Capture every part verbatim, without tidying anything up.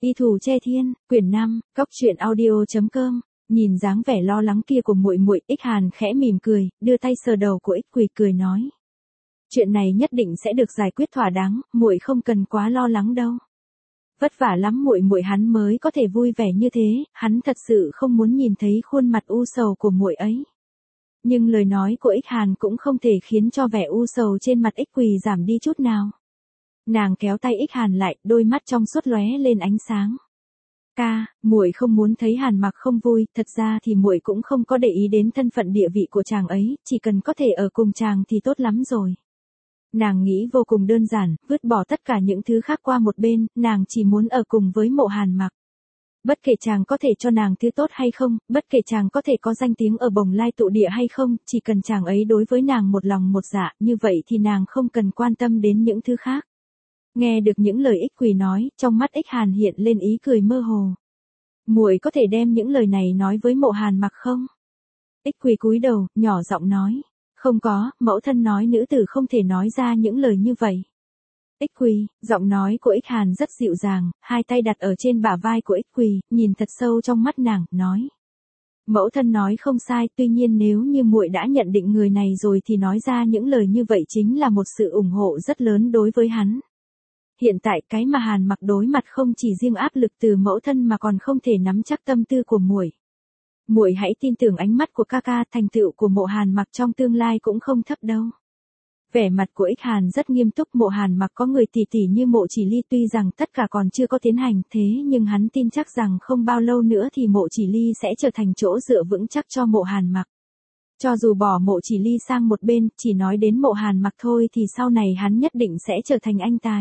Y Thù Che Thiên, quyển năm, cóc truyện audio chấm com. Nhìn dáng vẻ lo lắng kia của muội muội, Ích Hàn khẽ mỉm cười, đưa tay sờ đầu của Ích Quỳ cười nói: "Chuyện này nhất định sẽ được giải quyết thỏa đáng, muội không cần quá lo lắng đâu. Vất vả lắm muội muội hắn mới có thể vui vẻ như thế, hắn thật sự không muốn nhìn thấy khuôn mặt u sầu của muội ấy." Nhưng lời nói của Ích Hàn cũng không thể khiến cho vẻ u sầu trên mặt Ích Quỳ giảm đi chút nào. Nàng kéo tay Ích Hàn lại, đôi mắt trong suốt lóe lên ánh sáng. "Ca, muội không muốn thấy Hàn Mặc không vui, thật ra thì muội cũng không có để ý đến thân phận địa vị của chàng ấy, chỉ cần có thể ở cùng chàng thì tốt lắm rồi." Nàng nghĩ vô cùng đơn giản, vứt bỏ tất cả những thứ khác qua một bên, nàng chỉ muốn ở cùng với Mộ Hàn Mặc. Bất kể chàng có thể cho nàng thứ tốt hay không, bất kể chàng có thể có danh tiếng ở Bồng Lai tụ địa hay không, chỉ cần chàng ấy đối với nàng một lòng một dạ, như vậy thì nàng không cần quan tâm đến những thứ khác. Nghe được những lời Ích Quỳ nói, trong mắt Ích Hàn hiện lên ý cười mơ hồ. "Muội có thể đem những lời này nói với Mộ Hàn Mặc không?" Ích Quỳ cúi đầu, nhỏ giọng nói: "Không có, mẫu thân nói nữ tử không thể nói ra những lời như vậy." Ích Quỳ, giọng nói của Ích Hàn rất dịu dàng, hai tay đặt ở trên bả vai của Ích Quỳ, nhìn thật sâu trong mắt nàng, nói: "Mẫu thân nói không sai, tuy nhiên nếu như muội đã nhận định người này rồi thì nói ra những lời như vậy chính là một sự ủng hộ rất lớn đối với hắn. Hiện tại cái mà Hàn Mặc đối mặt không chỉ riêng áp lực từ mẫu thân mà còn không thể nắm chắc tâm tư của muội. Muội hãy tin tưởng ánh mắt của ca ca, thành tựu của Mộ Hàn Mặc trong tương lai cũng không thấp đâu." Vẻ mặt của Ích Hàn rất nghiêm túc, Mộ Hàn Mặc có người tỷ tỷ như Mộ Chỉ Ly, tuy rằng tất cả còn chưa có tiến hành, thế nhưng hắn tin chắc rằng không bao lâu nữa thì Mộ Chỉ Ly sẽ trở thành chỗ dựa vững chắc cho Mộ Hàn Mặc. Cho dù bỏ Mộ Chỉ Ly sang một bên, chỉ nói đến Mộ Hàn Mặc thôi thì sau này hắn nhất định sẽ trở thành anh tài.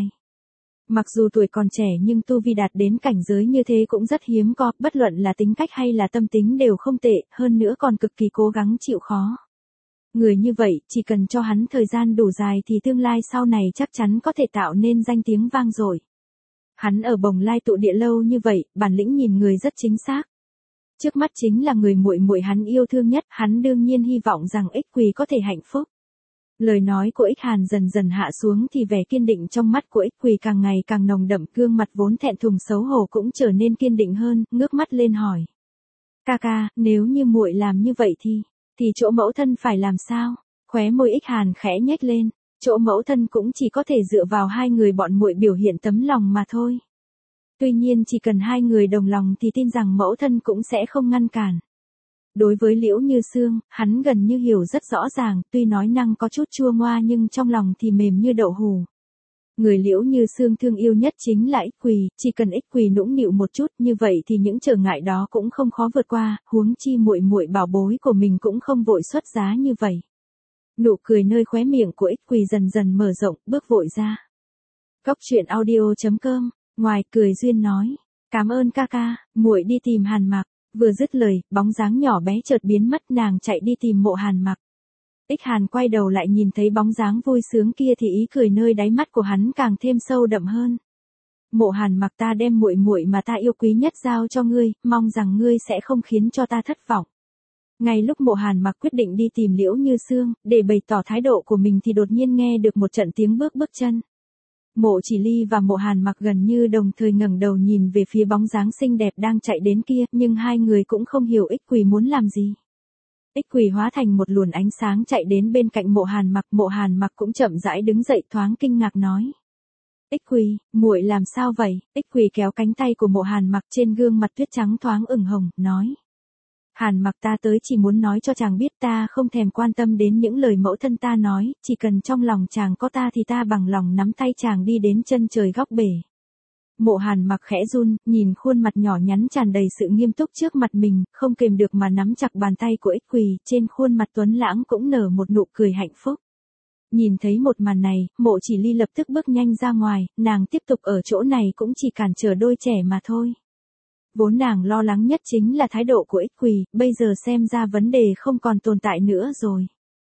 Mặc dù tuổi còn trẻ nhưng tu vi đạt đến cảnh giới như thế cũng rất hiếm có, bất luận là tính cách hay là tâm tính đều không tệ, hơn nữa còn cực kỳ cố gắng chịu khó. Người như vậy, chỉ cần cho hắn thời gian đủ dài thì tương lai sau này chắc chắn có thể tạo nên danh tiếng vang dội. Hắn ở Bồng Lai tụ địa lâu như vậy, bản lĩnh nhìn người rất chính xác. Trước mắt chính là người muội muội hắn yêu thương nhất, hắn đương nhiên hy vọng rằng Ích Quỳ có thể hạnh phúc. Lời nói của Ích Hàn dần dần hạ xuống thì vẻ kiên định trong mắt của Ích Quỳ càng ngày càng nồng đậm, gương mặt vốn thẹn thùng xấu hổ cũng trở nên kiên định hơn, ngước mắt lên hỏi: "Ca ca, nếu như muội làm như vậy thì, thì chỗ mẫu thân phải làm sao?" Khóe môi Ích Hàn khẽ nhếch lên, chỗ mẫu thân cũng chỉ có thể dựa vào hai người bọn muội biểu hiện tấm lòng mà thôi. Tuy nhiên chỉ cần hai người đồng lòng thì tin rằng mẫu thân cũng sẽ không ngăn cản. Đối với Liễu Như Sương, hắn gần như hiểu rất rõ ràng, tuy nói năng có chút chua ngoa nhưng trong lòng thì mềm như đậu hù. Người Liễu Như Sương thương yêu nhất chính là Ích Quỳ, chỉ cần Ích Quỳ nũng nịu một chút như vậy thì những trở ngại đó cũng không khó vượt qua, huống chi muội muội bảo bối của mình cũng không vội xuất giá như vậy. Nụ cười nơi khóe miệng của Ích Quỳ dần dần mở rộng, bước vội ra. Cóc truyện audio chấm com, ngoài cười duyên nói: "Cảm ơn ca ca, muội đi tìm Hàn Mặc." Vừa dứt lời, bóng dáng nhỏ bé chợt biến mất, nàng chạy đi tìm Mộ Hàn Mặc. Ích Hàn quay đầu lại nhìn thấy bóng dáng vui sướng kia thì ý cười nơi đáy mắt của hắn càng thêm sâu đậm hơn. "Mộ Hàn Mặc, ta đem muội muội mà ta yêu quý nhất giao cho ngươi, mong rằng ngươi sẽ không khiến cho ta thất vọng." Ngay lúc Mộ Hàn Mặc quyết định đi tìm Liễu Như Sương, để bày tỏ thái độ của mình thì đột nhiên nghe được một trận tiếng bước bước chân. Mộ Chỉ Ly và Mộ Hàn Mặc gần như đồng thời ngẩng đầu nhìn về phía bóng dáng xinh đẹp đang chạy đến kia, nhưng hai người cũng không hiểu Ích Quỳ muốn làm gì. Ích Quỳ hóa thành một luồn ánh sáng chạy đến bên cạnh Mộ Hàn Mặc, Mộ Hàn Mặc cũng chậm rãi đứng dậy, thoáng kinh ngạc nói: "Ích Quỳ, muội làm sao vậy?" Ích Quỳ kéo cánh tay của Mộ Hàn Mặc, trên gương mặt tuyết trắng thoáng ửng hồng, nói: "Hàn Mặc, ta tới chỉ muốn nói cho chàng biết ta không thèm quan tâm đến những lời mẫu thân ta nói, chỉ cần trong lòng chàng có ta thì ta bằng lòng nắm tay chàng đi đến chân trời góc bể." Mộ Hàn Mặc khẽ run, nhìn khuôn mặt nhỏ nhắn tràn đầy sự nghiêm túc trước mặt mình, không kềm được mà nắm chặt bàn tay của Ích Quỳ, trên khuôn mặt tuấn lãng cũng nở một nụ cười hạnh phúc. Nhìn thấy một màn này, Mộ Chỉ Ly lập tức bước nhanh ra ngoài, nàng tiếp tục ở chỗ này cũng chỉ cản trở đôi trẻ mà thôi. Vốn nàng lo lắng nhất chính là thái độ của Ích Quỳ, bây giờ xem ra vấn đề không còn tồn tại nữa rồi.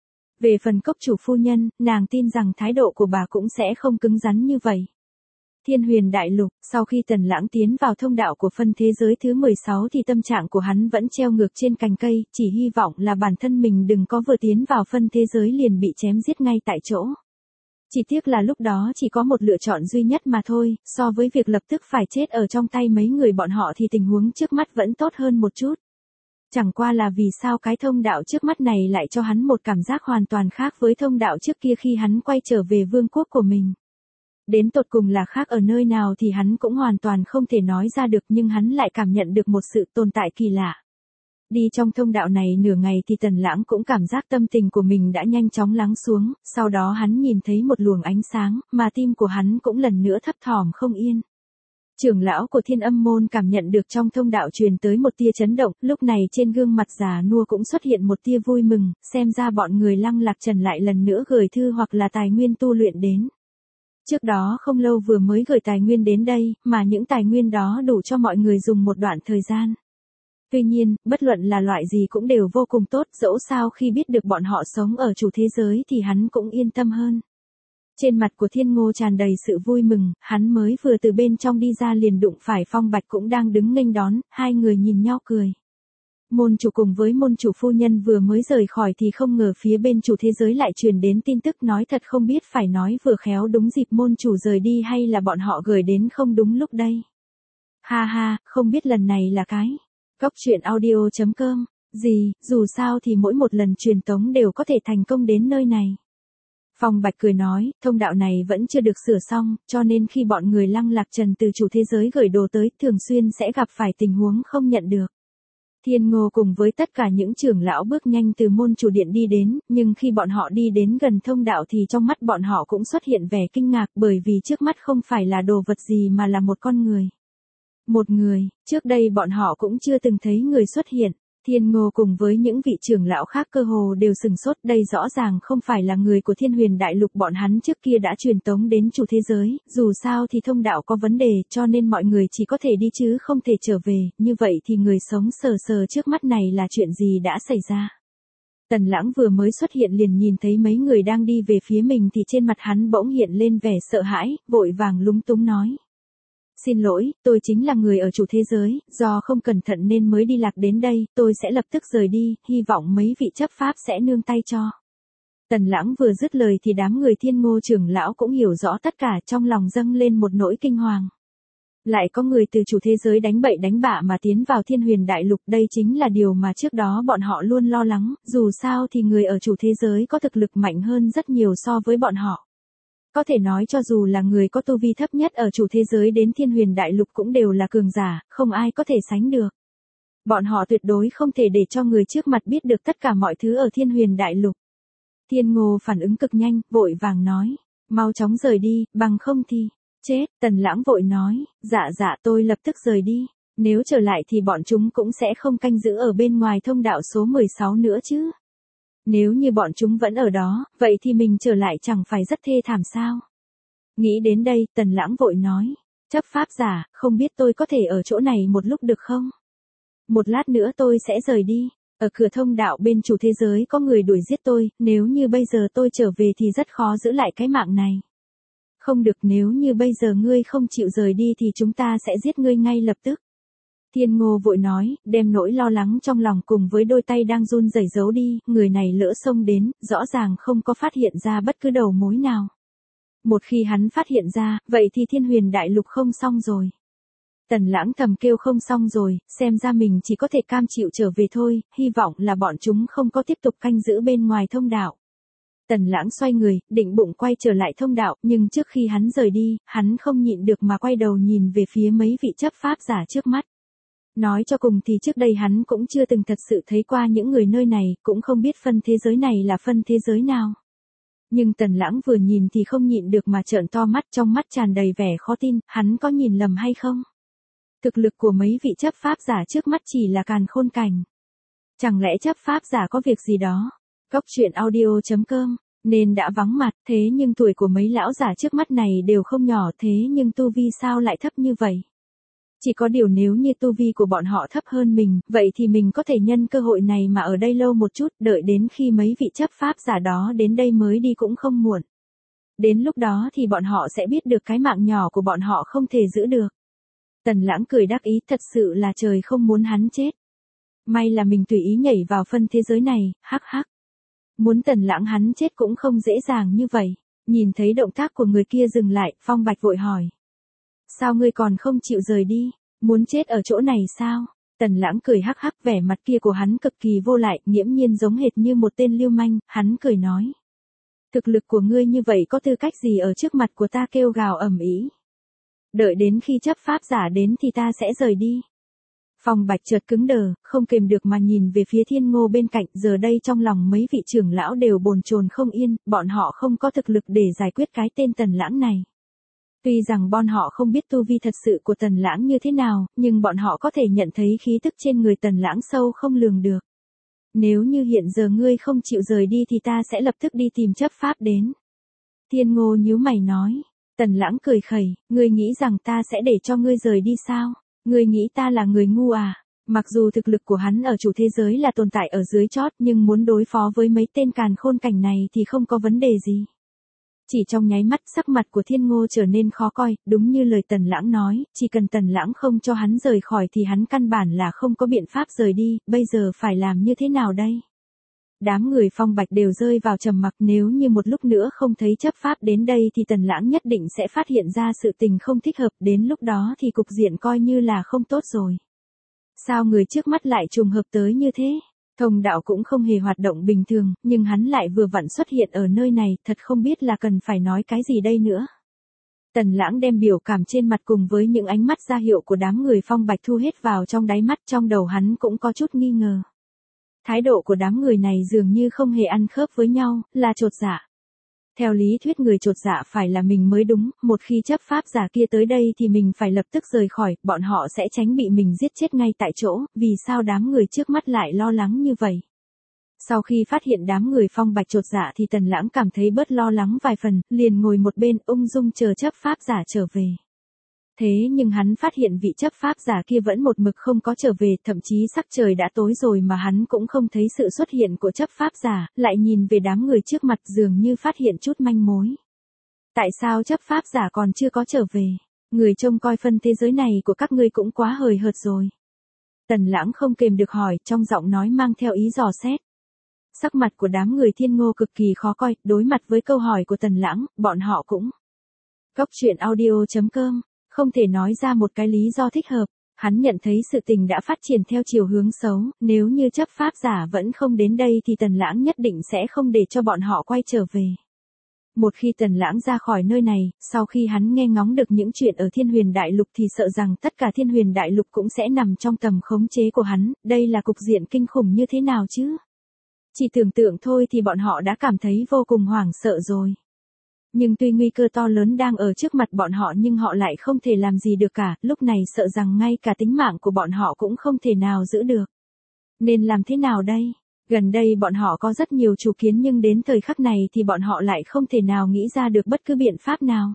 Về phần cốc chủ phu nhân, nàng tin rằng thái độ của bà cũng sẽ không cứng rắn như vậy. Thiên Huyền Đại Lục, sau khi Tần Lãng tiến vào thông đạo của phân thế giới thứ mười sáu thì tâm trạng của hắn vẫn treo ngược trên cành cây, chỉ hy vọng là bản thân mình đừng có vừa tiến vào phân thế giới liền bị chém giết ngay tại chỗ. Chỉ tiếc là lúc đó chỉ có một lựa chọn duy nhất mà thôi, so với việc lập tức phải chết ở trong tay mấy người bọn họ thì tình huống trước mắt vẫn tốt hơn một chút. Chẳng qua là vì sao cái thông đạo trước mắt này lại cho hắn một cảm giác hoàn toàn khác với thông đạo trước kia khi hắn quay trở về vương quốc của mình. Đến tột cùng là khác ở nơi nào thì hắn cũng hoàn toàn không thể nói ra được, nhưng hắn lại cảm nhận được một sự tồn tại kỳ lạ. Đi trong thông đạo này nửa ngày thì Tần Lãng cũng cảm giác tâm tình của mình đã nhanh chóng lắng xuống, sau đó hắn nhìn thấy một luồng ánh sáng, mà tim của hắn cũng lần nữa thấp thỏm không yên. Trưởng lão của Thiên Âm môn cảm nhận được trong thông đạo truyền tới một tia chấn động, lúc này trên gương mặt già nua cũng xuất hiện một tia vui mừng, xem ra bọn người Lăng Lạc Trần lại lần nữa gửi thư hoặc là tài nguyên tu luyện đến. Trước đó không lâu vừa mới gửi tài nguyên đến đây, mà những tài nguyên đó đủ cho mọi người dùng một đoạn thời gian. Tuy nhiên, bất luận là loại gì cũng đều vô cùng tốt, dẫu sao khi biết được bọn họ sống ở chủ thế giới thì hắn cũng yên tâm hơn. Trên mặt của Thiên Ngô tràn đầy sự vui mừng, hắn mới vừa từ bên trong đi ra liền đụng phải Phong Bạch cũng đang đứng nghênh đón, hai người nhìn nhau cười. Môn chủ cùng với môn chủ phu nhân vừa mới rời khỏi thì không ngờ phía bên chủ thế giới lại truyền đến tin tức, nói thật không biết phải nói vừa khéo đúng dịp môn chủ rời đi hay là bọn họ gửi đến không đúng lúc đây. Ha ha, không biết lần này là cái. Góc truyện audio chấm com, gì, dù sao thì mỗi một lần truyền tống đều có thể thành công đến nơi này. Phong Bạch cười nói, thông đạo này vẫn chưa được sửa xong, cho nên khi bọn người Lăng Lạc Trần từ chủ thế giới gửi đồ tới thường xuyên sẽ gặp phải tình huống không nhận được. Thiên Ngô cùng với tất cả những trưởng lão bước nhanh từ môn chủ điện đi đến, nhưng khi bọn họ đi đến gần thông đạo thì trong mắt bọn họ cũng xuất hiện vẻ kinh ngạc, bởi vì trước mắt không phải là đồ vật gì mà là một con người. Một người, trước đây bọn họ cũng chưa từng thấy người xuất hiện. Thiên Ngô cùng với những vị trưởng lão khác cơ hồ đều sừng sốt, đây rõ ràng không phải là người của Thiên Huyền Đại Lục bọn hắn trước kia đã truyền tống đến chủ thế giới, dù sao thì thông đạo có vấn đề cho nên mọi người chỉ có thể đi chứ không thể trở về, như vậy thì người sống sờ sờ trước mắt này là chuyện gì đã xảy ra. Tần Lãng vừa mới xuất hiện liền nhìn thấy mấy người đang đi về phía mình thì trên mặt hắn bỗng hiện lên vẻ sợ hãi, vội vàng lúng túng nói. Xin lỗi, tôi chính là người ở chủ thế giới, do không cẩn thận nên mới đi lạc đến đây, tôi sẽ lập tức rời đi, hy vọng mấy vị chấp pháp sẽ nương tay cho. Tần Lãng vừa dứt lời thì đám người Thiên Ngô trưởng lão cũng hiểu rõ tất cả, trong lòng dâng lên một nỗi kinh hoàng. Lại có người từ chủ thế giới đánh bậy đánh bạ mà tiến vào Thiên Huyền Đại Lục, đây chính là điều mà trước đó bọn họ luôn lo lắng, dù sao thì người ở chủ thế giới có thực lực mạnh hơn rất nhiều so với bọn họ. Có thể nói cho dù là người có tu vi thấp nhất ở chủ thế giới đến Thiên Huyền Đại Lục cũng đều là cường giả, không ai có thể sánh được. Bọn họ tuyệt đối không thể để cho người trước mặt biết được tất cả mọi thứ ở Thiên Huyền Đại Lục. Thiên Ngô phản ứng cực nhanh, vội vàng nói, mau chóng rời đi, bằng không thì, chết. Tần Lãng vội nói, dạ dạ tôi lập tức rời đi, nếu trở lại thì bọn chúng cũng sẽ không canh giữ ở bên ngoài thông đạo số mười sáu nữa chứ. Nếu như bọn chúng vẫn ở đó, vậy thì mình trở lại chẳng phải rất thê thảm sao? Nghĩ đến đây, Tần Lãng vội nói, chấp pháp giả, không biết tôi có thể ở chỗ này một lúc được không? Một lát nữa tôi sẽ rời đi, ở cửa thông đạo bên chủ thế giới có người đuổi giết tôi, nếu như bây giờ tôi trở về thì rất khó giữ lại cái mạng này. Không được, nếu như bây giờ ngươi không chịu rời đi thì chúng ta sẽ giết ngươi ngay lập tức. Thiên Ngô vội nói, đem nỗi lo lắng trong lòng cùng với đôi tay đang run rẩy giấu đi, người này lỡ xông đến, rõ ràng không có phát hiện ra bất cứ đầu mối nào. Một khi hắn phát hiện ra, vậy thì Thiên Huyền Đại Lục không xong rồi. Tần Lãng thầm kêu không xong rồi, xem ra mình chỉ có thể cam chịu trở về thôi, hy vọng là bọn chúng không có tiếp tục canh giữ bên ngoài thông đạo. Tần Lãng xoay người, định bụng quay trở lại thông đạo, nhưng trước khi hắn rời đi, hắn không nhịn được mà quay đầu nhìn về phía mấy vị chấp pháp giả trước mắt. Nói cho cùng thì trước đây hắn cũng chưa từng thật sự thấy qua những người nơi này, cũng không biết phân thế giới này là phân thế giới nào. Nhưng Tần Lãng vừa nhìn thì không nhịn được mà trợn to mắt, trong mắt tràn đầy vẻ khó tin, hắn có nhìn lầm hay không? Thực lực của mấy vị chấp pháp giả trước mắt chỉ là càn khôn cảnh. Chẳng lẽ chấp pháp giả có việc gì đó? Góc truyện audio chấm com, nên đã vắng mặt, thế nhưng tuổi của mấy lão giả trước mắt này đều không nhỏ, thế nhưng tu vi sao lại thấp như vậy? Chỉ có điều nếu như tu vi của bọn họ thấp hơn mình, vậy thì mình có thể nhân cơ hội này mà ở đây lâu một chút, đợi đến khi mấy vị chấp pháp giả đó đến đây mới đi cũng không muộn. Đến lúc đó thì bọn họ sẽ biết được cái mạng nhỏ của bọn họ không thể giữ được. Tần Lãng cười đắc ý, thật sự là trời không muốn hắn chết. May là mình tùy ý nhảy vào phân thế giới này, hắc hắc. Muốn Tần Lãng hắn chết cũng không dễ dàng như vậy. Nhìn thấy động tác của người kia dừng lại, Phong Bạch vội hỏi. Sao ngươi còn không chịu rời đi, muốn chết ở chỗ này sao? Tần Lãng cười hắc hắc, vẻ mặt kia của hắn cực kỳ vô lại, nghiễm nhiên giống hệt như một tên lưu manh, hắn cười nói. Thực lực của ngươi như vậy có tư cách gì ở trước mặt của ta kêu gào ầm ĩ? Đợi đến khi chấp pháp giả đến thì ta sẽ rời đi. Phong Bạch chợt cứng đờ, không kềm được mà nhìn về phía Thiên Ngô bên cạnh, giờ đây trong lòng mấy vị trưởng lão đều bồn chồn không yên, bọn họ không có thực lực để giải quyết cái tên Tần Lãng này. Tuy rằng bọn họ không biết tu vi thật sự của Tần Lãng như thế nào, nhưng bọn họ có thể nhận thấy khí tức trên người Tần Lãng sâu không lường được. Nếu như hiện giờ ngươi không chịu rời đi thì ta sẽ lập tức đi tìm chấp pháp đến. Thiên Ngô nhíu mày nói. Tần Lãng cười khẩy, ngươi nghĩ rằng ta sẽ để cho ngươi rời đi sao? Ngươi nghĩ ta là người ngu à? Mặc dù thực lực của hắn ở chủ thế giới là tồn tại ở dưới chót, nhưng muốn đối phó với mấy tên càn khôn cảnh này thì không có vấn đề gì. Chỉ trong nháy mắt, sắc mặt của Thiên Ngô trở nên khó coi, đúng như lời Tần Lãng nói, chỉ cần Tần Lãng không cho hắn rời khỏi thì hắn căn bản là không có biện pháp rời đi, bây giờ phải làm như thế nào đây? Đám người Phong Bạch đều rơi vào trầm mặc, nếu như một lúc nữa không thấy chấp pháp đến đây thì Tần Lãng nhất định sẽ phát hiện ra sự tình không thích hợp, đến lúc đó thì cục diện coi như là không tốt rồi. Sao người trước mắt lại trùng hợp tới như thế? Thông đạo cũng không hề hoạt động bình thường, nhưng hắn lại vừa vặn xuất hiện ở nơi này, thật không biết là cần phải nói cái gì đây nữa. Tần Lãng đem biểu cảm trên mặt cùng với những ánh mắt ra hiệu của đám người Phong Bạch thu hết vào trong đáy mắt, trong đầu hắn cũng có chút nghi ngờ. Thái độ của đám người này dường như không hề ăn khớp với nhau, là chột dạ. Theo lý thuyết người chột dạ phải là mình mới đúng, một khi chấp pháp giả kia tới đây thì mình phải lập tức rời khỏi, bọn họ sẽ tránh bị mình giết chết ngay tại chỗ, vì sao đám người trước mắt lại lo lắng như vậy? Sau khi phát hiện đám người Phong Bạch chột dạ thì Tần Lãng cảm thấy bớt lo lắng vài phần, liền ngồi một bên ung dung chờ chấp pháp giả trở về. Thế nhưng hắn phát hiện vị chấp pháp giả kia vẫn một mực không có trở về, thậm chí sắc trời đã tối rồi mà hắn cũng không thấy sự xuất hiện của chấp pháp giả, lại nhìn về đám người trước mặt dường như phát hiện chút manh mối. Tại sao chấp pháp giả còn chưa có trở về? Người trông coi phân thế giới này của các ngươi cũng quá hời hợt rồi. Tần Lãng không kềm được hỏi, trong giọng nói mang theo ý dò xét. Sắc mặt của đám người Thiên Ngô cực kỳ khó coi, đối mặt với câu hỏi của Tần Lãng, bọn họ cũng. Góc truyện audio chấm com không thể nói ra một cái lý do thích hợp, hắn nhận thấy sự tình đã phát triển theo chiều hướng xấu, nếu như chấp pháp giả vẫn không đến đây thì Tần Lãng nhất định sẽ không để cho bọn họ quay trở về. Một khi Tần Lãng ra khỏi nơi này, sau khi hắn nghe ngóng được những chuyện ở Thiên Huyền Đại Lục thì sợ rằng tất cả Thiên Huyền Đại Lục cũng sẽ nằm trong tầm khống chế của hắn, đây là cục diện kinh khủng như thế nào chứ? Chỉ tưởng tượng thôi thì bọn họ đã cảm thấy vô cùng hoảng sợ rồi. Nhưng tuy nguy cơ to lớn đang ở trước mặt bọn họ nhưng họ lại không thể làm gì được cả, lúc này sợ rằng ngay cả tính mạng của bọn họ cũng không thể nào giữ được. Nên làm thế nào đây? Gần đây bọn họ có rất nhiều chủ kiến nhưng đến thời khắc này thì bọn họ lại không thể nào nghĩ ra được bất cứ biện pháp nào.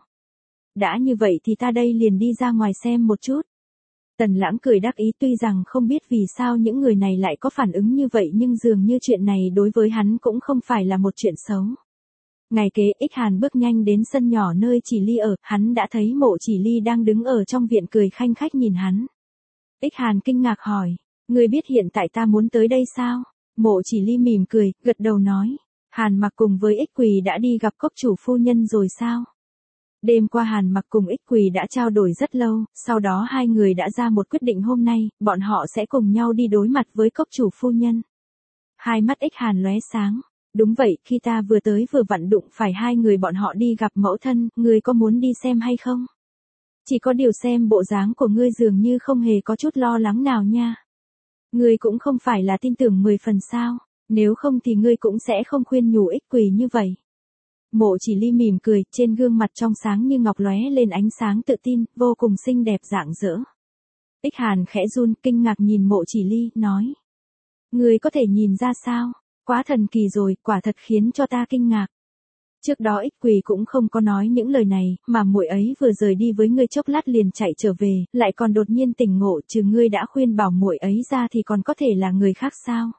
Đã như vậy thì ta đây liền đi ra ngoài xem một chút. Tần Lãng cười đắc ý, tuy rằng không biết vì sao những người này lại có phản ứng như vậy nhưng dường như chuyện này đối với hắn cũng không phải là một chuyện xấu. Ngày kế, Ích Hàn bước nhanh đến sân nhỏ nơi Chỉ Ly ở, hắn đã thấy Mộ Chỉ Ly đang đứng ở trong viện cười khanh khách nhìn hắn. Ích Hàn kinh ngạc hỏi, ngươi biết hiện tại ta muốn tới đây sao? Mộ Chỉ Ly mỉm cười, gật đầu nói, Hàn Mặc cùng với Ích Quỳ đã đi gặp cốc chủ phu nhân rồi sao? Đêm qua Hàn Mặc cùng Ích Quỳ đã trao đổi rất lâu, sau đó hai người đã ra một quyết định hôm nay, bọn họ sẽ cùng nhau đi đối mặt với cốc chủ phu nhân. Hai mắt Ích Hàn lóe sáng. Đúng vậy, khi ta vừa tới vừa vặn đụng phải hai người bọn họ đi gặp mẫu thân, ngươi có muốn đi xem hay không? Chỉ có điều xem bộ dáng của ngươi dường như không hề có chút lo lắng nào nha. Ngươi cũng không phải là tin tưởng mười phần sao, nếu không thì ngươi cũng sẽ không khuyên nhủ Ích Quỳ như vậy. Mộ Chỉ Ly mỉm cười, trên gương mặt trong sáng như ngọc lóe lên ánh sáng tự tin, vô cùng xinh đẹp rạng rỡ. Ích Hàn khẽ run, kinh ngạc nhìn Mộ Chỉ Ly, nói. Ngươi có thể nhìn ra sao? Quá thần kỳ rồi, quả thật khiến cho ta kinh ngạc. Trước đó Ích Quỳ cũng không có nói những lời này, mà muội ấy vừa rời đi với ngươi chốc lát liền chạy trở về, lại còn đột nhiên tỉnh ngộ, trừ ngươi đã khuyên bảo muội ấy ra thì còn có thể là người khác sao?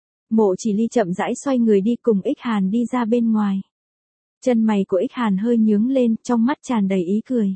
Mộ Chỉ Ly chậm rãi xoay người đi cùng Ích Hàn đi ra bên ngoài. Chân mày của Ích Hàn hơi nhướng lên, trong mắt tràn đầy ý cười.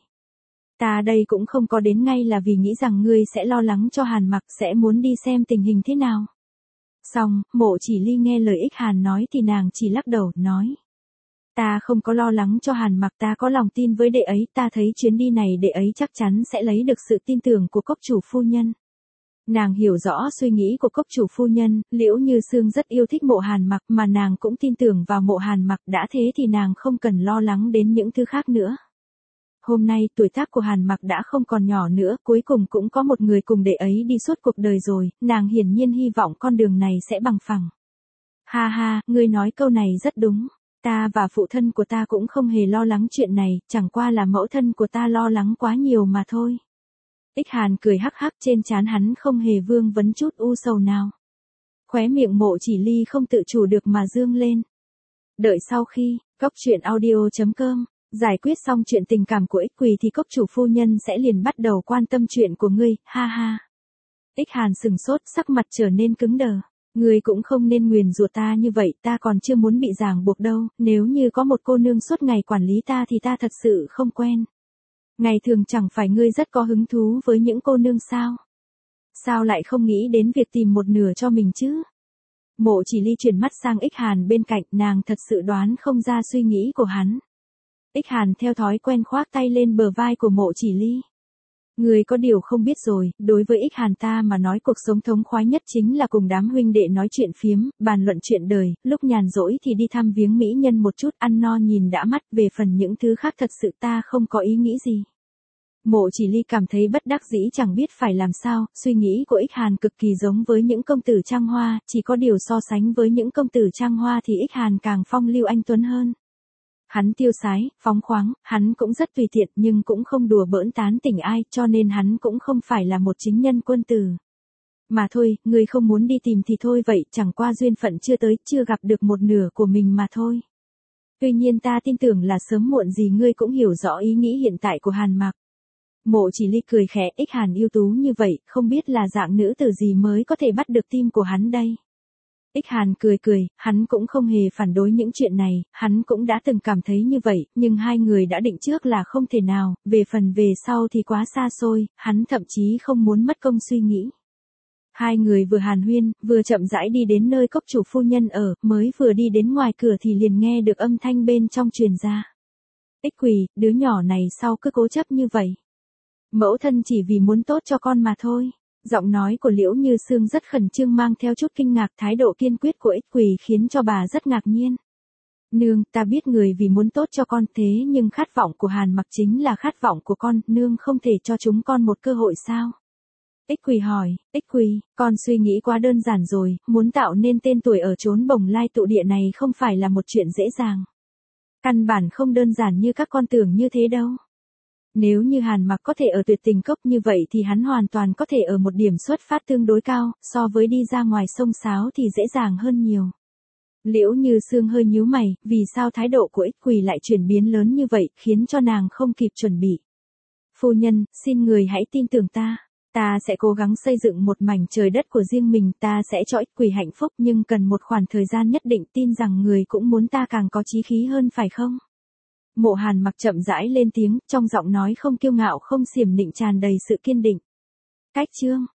Ta đây cũng không có đến ngay là vì nghĩ rằng ngươi sẽ lo lắng cho Hàn Mặc, sẽ muốn đi xem tình hình thế nào. Xong, Mộ Chỉ Ly nghe lời Ích Hàn nói thì nàng chỉ lắc đầu, nói. Ta không có lo lắng cho Hàn Mặc, ta có lòng tin với đệ ấy, ta thấy chuyến đi này đệ ấy chắc chắn sẽ lấy được sự tin tưởng của cốc chủ phu nhân. Nàng hiểu rõ suy nghĩ của cốc chủ phu nhân, Liễu Như Sương rất yêu thích Mộ Hàn Mặc mà nàng cũng tin tưởng vào Mộ Hàn Mặc, đã thế thì nàng không cần lo lắng đến những thứ khác nữa. Hôm nay tuổi tác của Hàn Mặc đã không còn nhỏ nữa, cuối cùng cũng có một người cùng đệ ấy đi suốt cuộc đời rồi, nàng hiển nhiên hy vọng con đường này sẽ bằng phẳng. Ha ha, ngươi nói câu này rất đúng. Ta và phụ thân của ta cũng không hề lo lắng chuyện này, chẳng qua là mẫu thân của ta lo lắng quá nhiều mà thôi. Ích Hàn cười hắc hắc, trên trán hắn không hề vương vấn chút u sầu nào. Khóe miệng Mộ Chỉ Ly không tự chủ được mà dương lên. Đợi sau khi, cốc truyện audio chấm com, giải quyết xong chuyện tình cảm của Ích Quỳ thì cốc chủ phu nhân sẽ liền bắt đầu quan tâm chuyện của ngươi, ha ha. Ích Hàn sừng sốt, sắc mặt trở nên cứng đờ. Ngươi cũng không nên nguyền rủa ta như vậy, ta còn chưa muốn bị ràng buộc đâu, nếu như có một cô nương suốt ngày quản lý ta thì ta thật sự không quen. Ngày thường chẳng phải ngươi rất có hứng thú với những cô nương sao? Sao lại không nghĩ đến việc tìm một nửa cho mình chứ? Mộ Chỉ Ly chuyển mắt sang Ích Hàn bên cạnh, nàng thật sự đoán không ra suy nghĩ của hắn. Ích Hàn theo thói quen khoác tay lên bờ vai của Mộ Chỉ Ly. Người có điều không biết rồi, đối với Ích Hàn ta mà nói cuộc sống thống khoái nhất chính là cùng đám huynh đệ nói chuyện phiếm, bàn luận chuyện đời, lúc nhàn rỗi thì đi thăm viếng mỹ nhân một chút, ăn no nhìn đã mắt, về phần những thứ khác thật sự ta không có ý nghĩ gì. Mộ Chỉ Ly cảm thấy bất đắc dĩ chẳng biết phải làm sao, suy nghĩ của Ích Hàn cực kỳ giống với những công tử Trang Hoa, chỉ có điều so sánh với những công tử Trang Hoa thì Ích Hàn càng phong lưu anh tuấn hơn. Hắn tiêu sái, phóng khoáng, hắn cũng rất tùy tiện nhưng cũng không đùa bỡn tán tỉnh ai, cho nên hắn cũng không phải là một chính nhân quân tử. Mà thôi, ngươi không muốn đi tìm thì thôi vậy, chẳng qua duyên phận chưa tới, chưa gặp được một nửa của mình mà thôi. Tuy nhiên ta tin tưởng là sớm muộn gì ngươi cũng hiểu rõ ý nghĩ hiện tại của Hàn Mặc. Mộ Chỉ Ly cười khẽ, Ích Hàn ưu tú như vậy, không biết là dạng nữ tử gì mới có thể bắt được tim của hắn đây. Ích Hàn cười cười, hắn cũng không hề phản đối những chuyện này, hắn cũng đã từng cảm thấy như vậy, nhưng hai người đã định trước là không thể nào, về phần về sau thì quá xa xôi, hắn thậm chí không muốn mất công suy nghĩ. Hai người vừa hàn huyên, vừa chậm rãi đi đến nơi cốc chủ phu nhân ở, mới vừa đi đến ngoài cửa thì liền nghe được âm thanh bên trong truyền ra. Ích Quỳ, đứa nhỏ này sao cứ cố chấp như vậy? Mẫu thân chỉ vì muốn tốt cho con mà thôi. Giọng nói của Liễu Như Sương rất khẩn trương mang theo chút kinh ngạc, thái độ kiên quyết của Ích Quỳ khiến cho bà rất ngạc nhiên. Nương, ta biết người vì muốn tốt cho con thế nhưng khát vọng của Hàn Mặc chính là khát vọng của con, nương không thể cho chúng con một cơ hội sao? Ích Quỳ hỏi, Ích Quỳ, con suy nghĩ quá đơn giản rồi, muốn tạo nên tên tuổi ở chốn Bồng Lai tụ địa này không phải là một chuyện dễ dàng. Căn bản không đơn giản như các con tưởng như thế đâu. Nếu như Hàn Mặc có thể ở tuyệt tình cốc như vậy thì hắn hoàn toàn có thể ở một điểm xuất phát tương đối cao, so với đi ra ngoài sông sáo thì dễ dàng hơn nhiều. Liễu Như Sương hơi nhíu mày, vì sao thái độ của Ích Quỳ lại chuyển biến lớn như vậy, khiến cho nàng không kịp chuẩn bị. Phu nhân, xin người hãy tin tưởng ta. Ta sẽ cố gắng xây dựng một mảnh trời đất của riêng mình, ta sẽ cho Ích Quỳ hạnh phúc nhưng cần một khoảng thời gian nhất định, tin rằng người cũng muốn ta càng có chí khí hơn phải không? Mộ Hàn Mặc chậm rãi lên tiếng, trong giọng nói không kiêu ngạo không xiểm nịnh, tràn đầy sự kiên định. Cách chương